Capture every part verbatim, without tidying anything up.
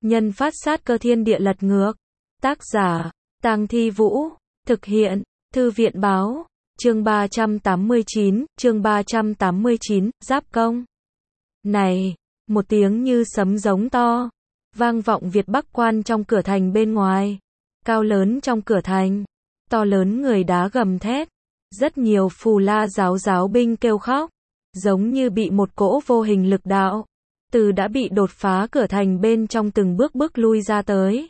Nhân phát sát cơ thiên địa lật ngược. Tác giả, Tang Thi Vũ. Thực hiện, Thư viện báo. Chương ba trăm tám mươi chín, chương ba trăm tám mươi chín, giáp công. Này, một tiếng như sấm giống to, vang vọng Việt Bắc quan trong cửa thành bên ngoài. Cao lớn trong cửa thành, to lớn người đá gầm thét. Rất nhiều phù la giáo giáo binh kêu khóc, giống như bị một cỗ vô hình lực đạo từ đã bị đột phá cửa thành bên trong từng bước bước lui ra tới.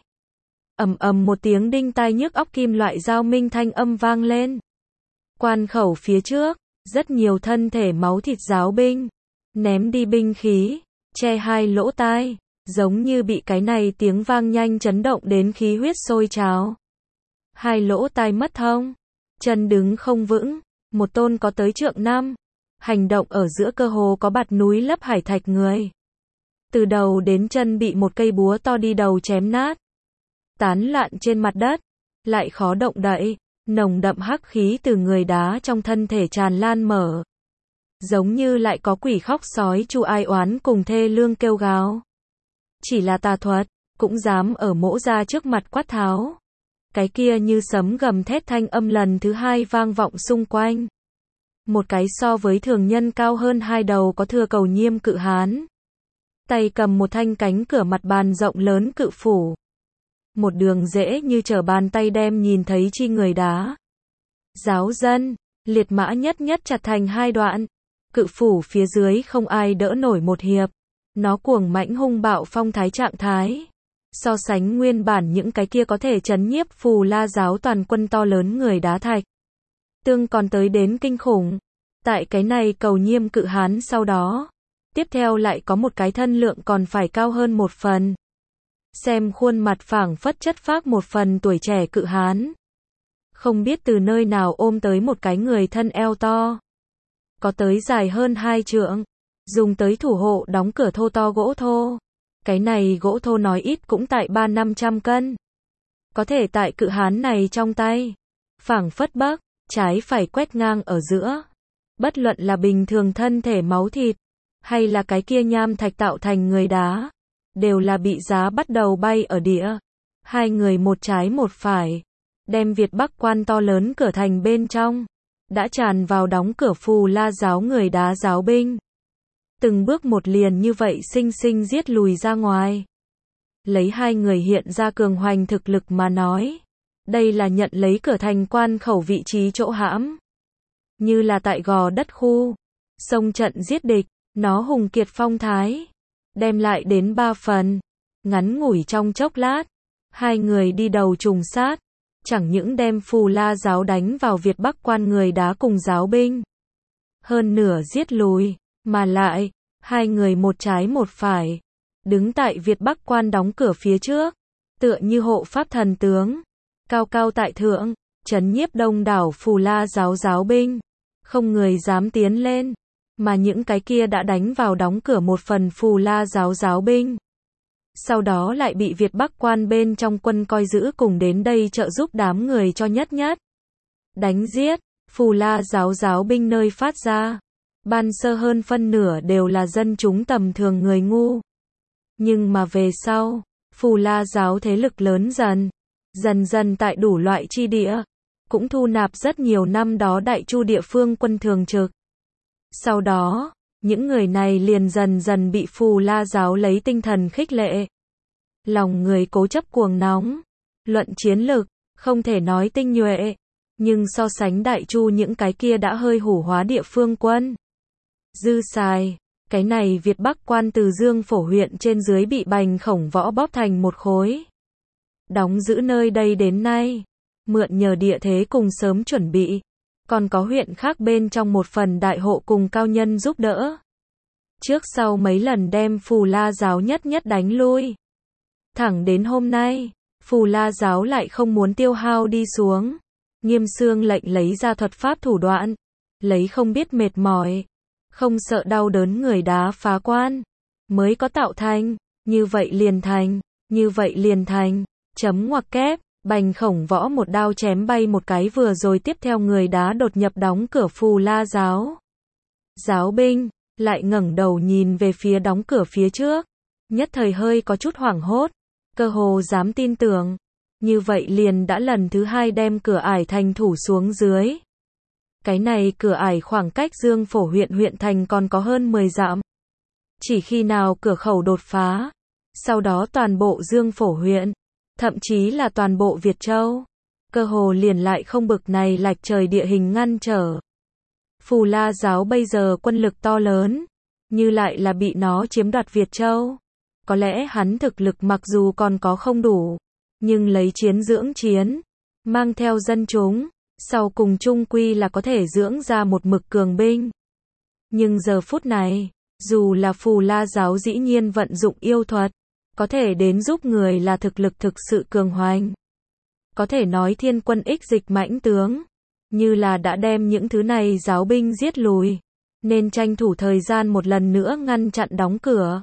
Ầm ầm một tiếng đinh tai nhức óc kim loại dao minh thanh âm vang lên. Quan khẩu phía trước, rất nhiều thân thể máu thịt giáo binh ném đi binh khí, che hai lỗ tai, giống như bị cái này tiếng vang nhanh chấn động đến khí huyết sôi trào. Hai lỗ tai mất thông, chân đứng không vững, một tôn có tới trượng năm, hành động ở giữa cơ hồ có bạt núi lấp hải thạch người. Từ đầu đến chân bị một cây búa to đi đầu chém nát, tán loạn trên mặt đất, lại khó động đậy, nồng đậm hắc khí từ người đá trong thân thể tràn lan mở. Giống như lại có quỷ khóc sói chu ai oán cùng thê lương kêu gào. Chỉ là tà thuật, cũng dám ở mỗ ra trước mặt quát tháo. Cái kia như sấm gầm thét thanh âm lần thứ hai vang vọng xung quanh. Một cái so với thường nhân cao hơn hai đầu có thừa cầu nhiêm cự hán. Tay cầm một thanh cánh cửa mặt bàn rộng lớn cự phủ. Một đường dễ như trở bàn tay đem nhìn thấy chi người đá. Giáo dân, liệt mã nhất nhất chặt thành hai đoạn. Cự phủ phía dưới không ai đỡ nổi một hiệp. Nó cuồng mãnh hung bạo phong thái trạng thái. So sánh nguyên bản những cái kia có thể chấn nhiếp phù la giáo toàn quân to lớn người đá thạch. Tương còn tới đến kinh khủng. Tại cái này cầu nhiêm cự hán sau đó. Tiếp theo lại có một cái thân lượng còn phải cao hơn một phần. Xem khuôn mặt phảng phất chất phác một phần tuổi trẻ cự hán. Không biết từ nơi nào ôm tới một cái người thân eo to. Có tới dài hơn hai trượng. Dùng tới thủ hộ đóng cửa thô to gỗ thô. Cái này gỗ thô nói ít cũng tại ba năm trăm cân. Có thể tại cự hán này trong tay. Phảng phất bắc, trái phải quét ngang ở giữa. Bất luận là bình thường thân thể máu thịt. Hay là cái kia nham thạch tạo thành người đá. Đều là bị giá bắt đầu bay ở địa. Hai người một trái một phải. Đem Việt Bắc quan to lớn cửa thành bên trong. Đã tràn vào đóng cửa phù la giáo người đá giáo binh. Từng bước một liền như vậy sinh sinh giết lùi ra ngoài. Lấy hai người hiện ra cường hoành thực lực mà nói. Đây là nhận lấy cửa thành quan khẩu vị trí chỗ hãm. Như là tại gò đất khu. Xông trận giết địch, nó hùng kiệt phong thái. Đem lại đến ba phần. Ngắn ngủi trong chốc lát. Hai người đi đầu trùng sát. Chẳng những đem phù la giáo đánh vào Việt Bắc quan người đá cùng giáo binh. Hơn nửa giết lùi. Mà lại, hai người một trái một phải. Đứng tại Việt Bắc quan đóng cửa phía trước. Tựa như hộ pháp thần tướng. Cao cao tại thượng. Trấn nhiếp đông đảo phù la giáo giáo binh. Không người dám tiến lên. Mà những cái kia đã đánh vào đóng cửa một phần phù la giáo giáo binh. Sau đó lại bị Việt Bắc quan bên trong quân coi giữ cùng đến đây trợ giúp đám người cho nhất nhất. Đánh giết, phù la giáo giáo binh nơi phát ra. Ban sơ hơn phân nửa đều là dân chúng tầm thường người ngu. Nhưng mà về sau, phù la giáo thế lực lớn dần. Dần dần tại đủ loại chi địa. Cũng thu nạp rất nhiều năm đó đại chu địa phương quân thường trực. Sau đó, những người này liền dần dần bị phù la giáo lấy tinh thần khích lệ. Lòng người cố chấp cuồng nóng. Luận chiến lực, không thể nói tinh nhuệ. Nhưng so sánh đại chu những cái kia đã hơi hủ hóa địa phương quân. Dư xài, cái này Việt Bắc quan từ Dương Phổ huyện trên dưới bị Bành Khổng Võ bóp thành một khối. Đóng giữ nơi đây đến nay. Mượn nhờ địa thế cùng sớm chuẩn bị. Còn có huyện khác bên trong một phần đại hộ cùng cao nhân giúp đỡ. Trước sau mấy lần đem phù la giáo nhất nhất đánh lui. Thẳng đến hôm nay, phù la giáo lại không muốn tiêu hao đi xuống. Nghiêm xương lệnh lấy ra thuật pháp thủ đoạn. Lấy không biết mệt mỏi. Không sợ đau đớn người đá phá quan. Mới có tạo thành. Như vậy liền thành. Như vậy liền thành. Chấm ngoặc kép. Bành Khổng Võ một đao chém bay một cái vừa rồi tiếp theo người đá đột nhập đóng cửa phù la giáo. Giáo binh, lại ngẩng đầu nhìn về phía đóng cửa phía trước. Nhất thời hơi có chút hoảng hốt. cơ hồ dám tin tưởng. Như vậy liền đã lần thứ hai đem cửa ải thành thủ xuống dưới. Cái này cửa ải khoảng cách Dương Phổ huyện huyện thành còn có hơn mười dặm. Chỉ khi nào cửa khẩu đột phá, sau đó toàn bộ Dương Phổ huyện, thậm chí là toàn bộ Việt Châu, cơ hồ liền lại không bực này lạch trời địa hình ngăn trở. Phù La giáo bây giờ quân lực to lớn, như lại là bị nó chiếm đoạt Việt Châu. Có lẽ hắn thực lực mặc dù còn có không đủ, nhưng lấy chiến dưỡng chiến, mang theo dân chúng, sau cùng chung quy là có thể dưỡng ra một mực cường binh. Nhưng giờ phút này, dù là Phù La giáo dĩ nhiên vận dụng yêu thuật, có thể đến giúp người là thực lực thực sự cường hoành. Có thể nói thiên quân ích dịch mãnh tướng, như là đã đem những thứ này giáo binh giết lùi, nên tranh thủ thời gian một lần nữa ngăn chặn đóng cửa.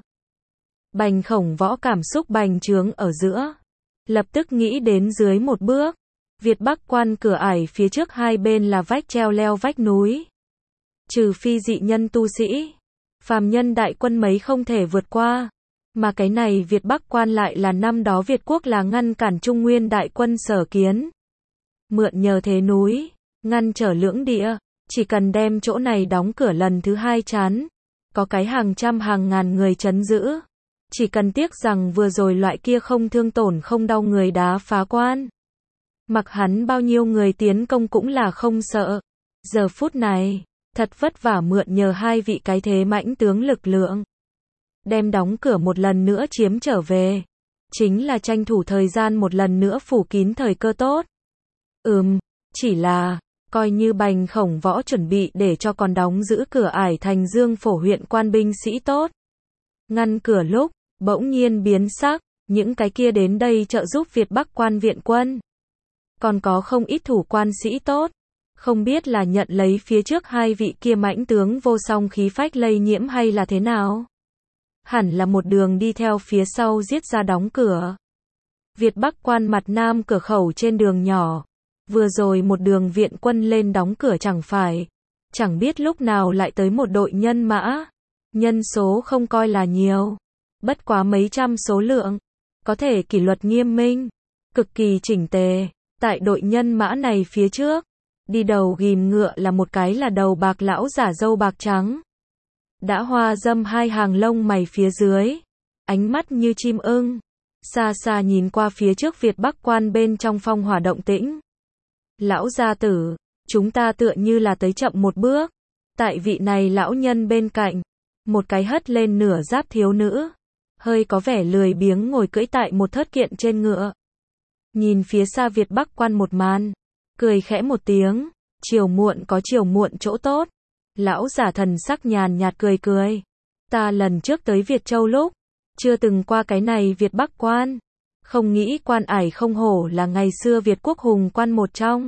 Bành Khổng Võ cảm xúc bành trướng ở giữa, lập tức nghĩ đến dưới một bước, Việt Bắc quan cửa ải phía trước hai bên là vách treo leo vách núi. Trừ phi dị nhân tu sĩ, phàm nhân đại quân mấy không thể vượt qua, mà cái này Việt Bắc quan lại là năm đó Việt quốc là ngăn cản Trung Nguyên đại quân sở kiến. Mượn nhờ thế núi, ngăn trở lưỡng địa, chỉ cần đem chỗ này đóng cửa lần thứ hai chán, có cái hàng trăm hàng ngàn người trấn giữ. Chỉ cần tiếc rằng vừa rồi loại kia không thương tổn không đau người đá phá quan. Mặc hắn bao nhiêu người tiến công cũng là không sợ. Giờ phút này, thật vất vả mượn nhờ hai vị cái thế mãnh tướng lực lượng. Đem đóng cửa một lần nữa chiếm trở về. Chính là tranh thủ thời gian một lần nữa phủ kín thời cơ tốt. Ừm, chỉ là, coi như Bành Khổng Võ chuẩn bị để cho còn đóng giữ cửa ải thành Dương Phổ huyện quan binh sĩ tốt. Ngăn cửa lúc, bỗng nhiên biến sắc, những cái kia đến đây trợ giúp Việt Bắc quan viện quân. Còn có không ít thủ quan sĩ tốt, không biết là nhận lấy phía trước hai vị kia mãnh tướng vô song khí phách lây nhiễm hay là thế nào. Hẳn là một đường đi theo phía sau giết ra đóng cửa. Việt Bắc quan mặt nam cửa khẩu trên đường nhỏ, vừa rồi một đường viện quân lên đóng cửa chẳng phải, chẳng biết lúc nào lại tới một đội nhân mã, nhân số không coi là nhiều, bất quá mấy trăm số lượng, có thể kỷ luật nghiêm minh, cực kỳ chỉnh tề. Tại đội nhân mã này phía trước, đi đầu ghim ngựa là một cái là đầu bạc lão giả râu bạc trắng. Đã hoa dâm hai hàng lông mày phía dưới, ánh mắt như chim ưng, xa xa nhìn qua phía trước Việt Bắc quan bên trong phong hỏa động tĩnh. Lão gia tử, chúng ta tựa như là tới chậm một bước. Tại vị này lão nhân bên cạnh, một cái hất lên nửa giáp thiếu nữ, hơi có vẻ lười biếng ngồi cưỡi tại một thớt kiện trên ngựa. Nhìn phía xa Việt Bắc quan một màn, cười khẽ một tiếng, chiều muộn có chiều muộn chỗ tốt. Lão giả thần sắc nhàn nhạt cười cười. Ta lần trước tới Việt Châu lúc, chưa từng qua cái này Việt Bắc quan. Không nghĩ quan ải không hổ là ngày xưa Việt quốc hùng quan một trong.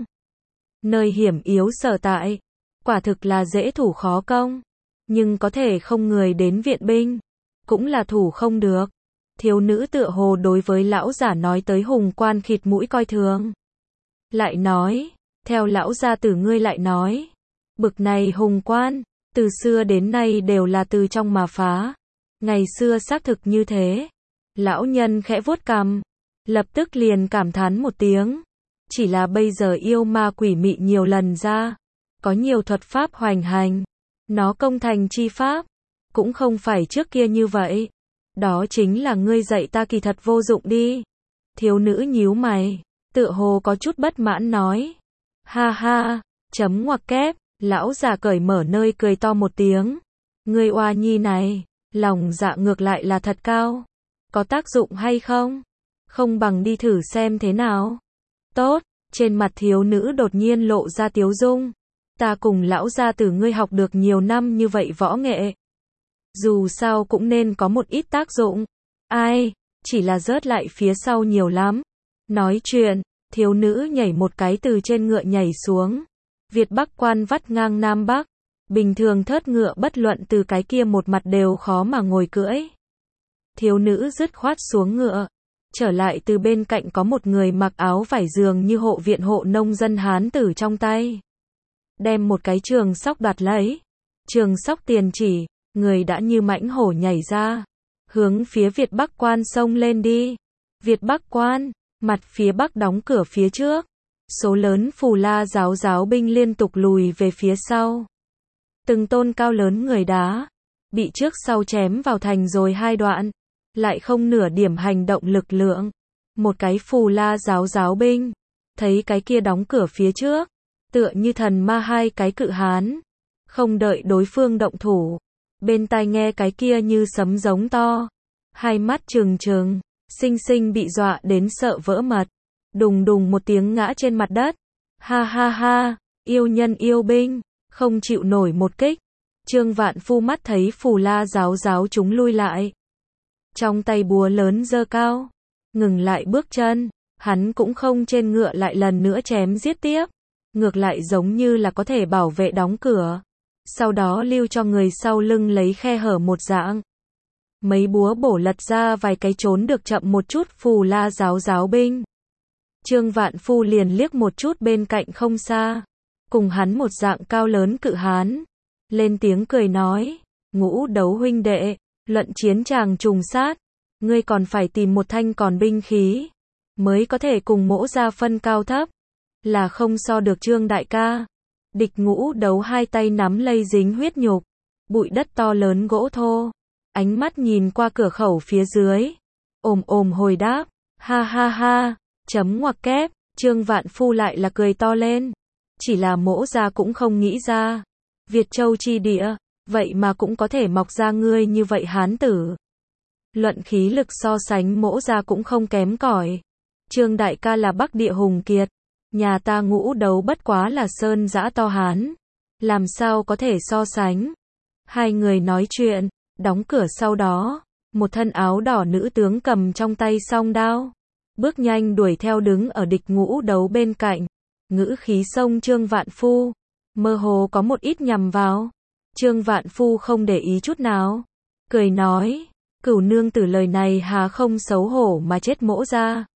Nơi hiểm yếu sở tại, quả thực là dễ thủ khó công. Nhưng có thể không người đến viện binh, cũng là thủ không được. Thiếu nữ tựa hồ đối với lão giả nói tới hùng quan khịt mũi coi thường. Lại nói, theo lão gia tử ngươi lại nói, bực này hùng quan, từ xưa đến nay đều là từ trong mà phá. Ngày xưa xác thực như thế. Lão nhân khẽ vuốt cằm, lập tức liền cảm thán một tiếng. Chỉ là bây giờ yêu ma quỷ mị nhiều lần ra, có nhiều thuật pháp hoành hành, nó công thành chi pháp, cũng không phải trước kia như vậy. Đó chính là ngươi dạy ta kỳ thật vô dụng đi. Thiếu nữ nhíu mày, tựa hồ có chút bất mãn nói. Ha ha, chấm ngoặc kép, lão già cởi mở nơi cười to một tiếng. Ngươi oa nhi này, lòng dạ ngược lại là thật cao. Có tác dụng hay không? Không bằng đi thử xem thế nào. Tốt, trên mặt thiếu nữ đột nhiên lộ ra tiếu dung. Ta cùng lão gia tử ngươi học được nhiều năm như vậy võ nghệ. Dù sao cũng nên có một ít tác dụng. Ai, chỉ là rớt lại phía sau nhiều lắm. Nói chuyện, thiếu nữ nhảy một cái từ trên ngựa nhảy xuống. Việt Bắc quan vắt ngang Nam Bắc. Bình thường thớt ngựa bất luận từ cái kia một mặt đều khó mà ngồi cưỡi. Thiếu nữ dứt khoát xuống ngựa. Trở lại từ bên cạnh có một người mặc áo vải dường như hộ viện hộ nông dân Hán tử trong tay. Đem một cái trường sóc đoạt lấy. Trường sóc tiền chỉ. Người đã như mãnh hổ nhảy ra, hướng phía Việt Bắc quan sông lên đi. Việt Bắc Quan, mặt phía bắc đóng cửa phía trước. Số lớn Phù La giáo giáo binh liên tục lùi về phía sau. Từng tôn cao lớn người đá, bị trước sau chém vào thành rồi hai đoạn, lại không nửa điểm hành động lực lượng. Một cái Phù La giáo giáo binh, thấy cái kia đóng cửa phía trước, tựa như thần ma hai cái cự hán, không đợi đối phương động thủ, bên tai nghe cái kia như sấm giống to, hai mắt trừng trừng, sinh sinh bị dọa đến sợ vỡ mật, đùng đùng một tiếng ngã trên mặt đất. Ha ha ha, yêu nhân yêu binh, không chịu nổi một kích. Trương Vạn Phu mắt thấy Phù La giáo giáo chúng lui lại, trong tay búa lớn giơ cao, ngừng lại bước chân, hắn cũng không trên ngựa lại lần nữa chém giết tiếp, ngược lại giống như là có thể bảo vệ đóng cửa, sau đó lưu cho người sau lưng lấy khe hở một dạng. Mấy búa bổ lật ra vài cái trốn được chậm một chút Phù La giáo giáo binh. Trương Vạn Phu liền liếc một chút bên cạnh không xa, cùng hắn một dạng cao lớn cự hán, lên tiếng cười nói, Ngũ Đấu huynh đệ, luận chiến tràng trùng sát, ngươi còn phải tìm một thanh còn binh khí, mới có thể cùng Mỗ ra phân cao thấp, là không so được Trương đại ca. Địch Ngũ Đấu hai tay nắm lây dính huyết nhục, bụi đất to lớn gỗ thô, ánh mắt nhìn qua cửa khẩu phía dưới, ồm ồm hồi đáp, ha ha ha, chấm ngoặc kép. Trương Vạn Phu lại là cười to lên, chỉ là Mỗ ra cũng không nghĩ ra, Việt Châu chi địa, vậy mà cũng có thể mọc ra ngươi như vậy hán tử. Luận khí lực so sánh Mỗ ra cũng không kém cỏi. Trương đại ca là Bắc địa hùng kiệt, nhà ta Ngũ Đấu bất quá là sơn dã to hán, làm sao có thể so sánh. Hai người nói chuyện, đóng cửa sau đó, một thân áo đỏ nữ tướng cầm trong tay song đao, bước nhanh đuổi theo đứng ở địch Ngũ Đấu bên cạnh, ngữ khí xông Trương Vạn Phu, mơ hồ có một ít nhằm vào. Trương Vạn Phu không để ý chút nào, cười nói, Cửu nương tử lời này hà không xấu hổ mà chết Mỗ ra.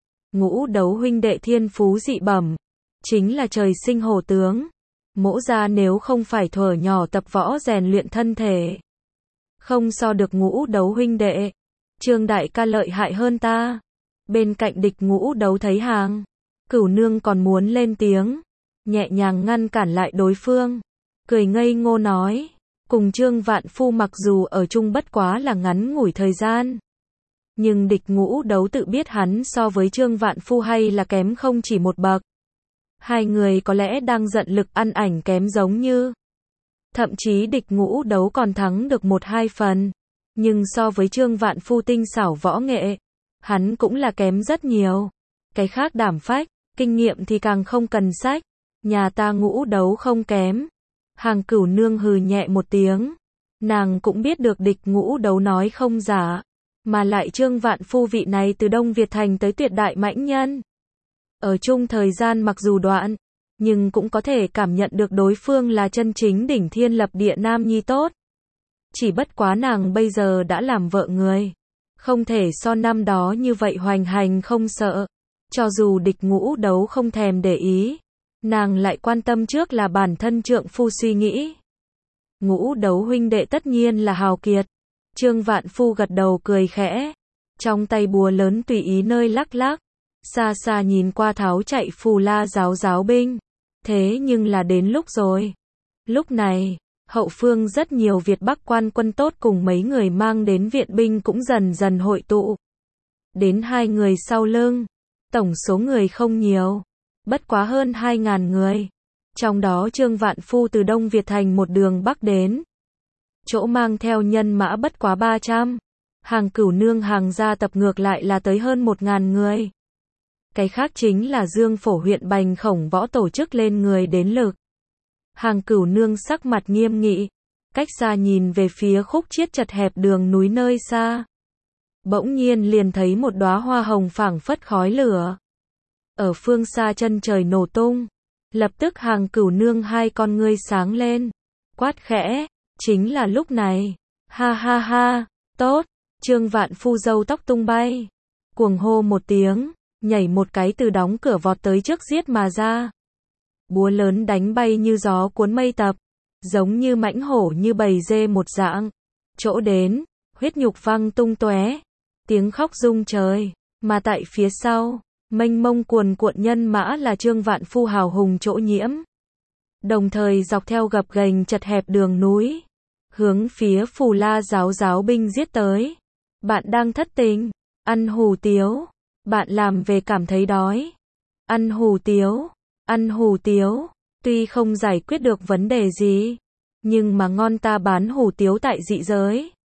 Ngũ Đấu huynh đệ thiên phú dị bẩm, chính là trời sinh hổ tướng. Mỗ ra nếu không phải thuở nhỏ tập võ rèn luyện thân thể, không so được Ngũ Đấu huynh đệ. Trương đại ca lợi hại hơn ta. Bên cạnh địch Ngũ Đấu thấy hàng, Cửu nương còn muốn lên tiếng, nhẹ nhàng ngăn cản lại đối phương, cười ngây ngô nói, cùng Trương Vạn Phu mặc dù ở chung bất quá là ngắn ngủi thời gian, nhưng địch Ngũ Đấu tự biết hắn so với Trương Vạn Phu hay là kém không chỉ một bậc. Hai người có lẽ đang giận lực ăn ảnh kém giống như. Thậm chí địch Ngũ Đấu còn thắng được một hai phần, nhưng so với Trương Vạn Phu tinh xảo võ nghệ, hắn cũng là kém rất nhiều. Cái khác đảm phách, kinh nghiệm thì càng không cần sách, nhà ta Ngũ Đấu không kém. Hàng Cửu nương hừ nhẹ một tiếng, nàng cũng biết được địch Ngũ Đấu nói không giả, mà lại Trương Vạn Phu vị này từ Đông Việt thành tới tuyệt đại mãnh nhân. Ở chung thời gian mặc dù đoạn, nhưng cũng có thể cảm nhận được đối phương là chân chính đỉnh thiên lập địa nam nhi tốt. Chỉ bất quá nàng bây giờ đã làm vợ người, không thể so năm đó như vậy hoành hành không sợ. Cho dù địch Ngũ Đấu không thèm để ý, nàng lại quan tâm trước là bản thân trượng phu suy nghĩ. Ngũ Đấu huynh đệ tất nhiên là hào kiệt. Trương Vạn Phu gật đầu cười khẽ, trong tay búa lớn tùy ý nơi lắc lắc, xa xa nhìn qua tháo chạy Phù La giáo giáo binh. Thế nhưng là đến lúc rồi. Lúc này, hậu phương rất nhiều Việt Bắc quan quân tốt cùng mấy người mang đến viện binh cũng dần dần hội tụ đến hai người sau lưng. Tổng số người không nhiều, bất quá hơn hai ngàn người. Trong đó Trương Vạn Phu từ Đông Việt thành một đường bắc đến, chỗ mang theo nhân mã bất quá ba trăm. Hàng Cửu nương hàng gia tập ngược lại là tới hơn một ngàn người. Cái khác chính là Dương Phổ huyện Bành Khổng Võ tổ chức lên người đến lực. Hàng Cửu nương sắc mặt nghiêm nghị, cách xa nhìn về phía khúc chiết chật hẹp đường núi nơi xa. Bỗng nhiên liền thấy một đóa hoa hồng phảng phất khói lửa. Ở phương xa chân trời nổ tung. Lập tức Hàng Cửu nương hai con ngươi sáng lên, quát khẽ, chính là lúc này. Ha ha ha, tốt. Trương Vạn Phu râu tóc tung bay, cuồng hô một tiếng, nhảy một cái từ đóng cửa vọt tới trước giết mà ra. Búa lớn đánh bay như gió cuốn mây tập, giống như mãnh hổ như bầy dê một dạng. Chỗ đến, huyết nhục văng tung tóe, tiếng khóc rung trời, Mà tại phía sau, mênh mông cuồn cuộn nhân mã là Trương Vạn Phu hào hùng chỗ nhiễm. Đồng thời dọc theo gập ghềnh chật hẹp đường núi, hướng phía Phù La giáo giáo binh giết tới. Bạn đang thất tình, ăn hủ tiếu, bạn làm về cảm thấy đói. Ăn hủ tiếu, ăn hủ tiếu, tuy không giải quyết được vấn đề gì, nhưng mà ngon ta bán hủ tiếu tại dị giới.